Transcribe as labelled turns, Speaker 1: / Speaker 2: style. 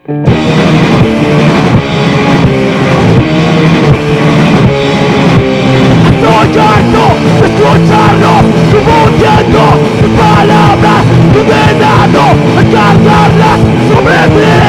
Speaker 1: Estoy harto de escucharlo, confundiendo mis palabras, condenando a cargarlas sobre mí.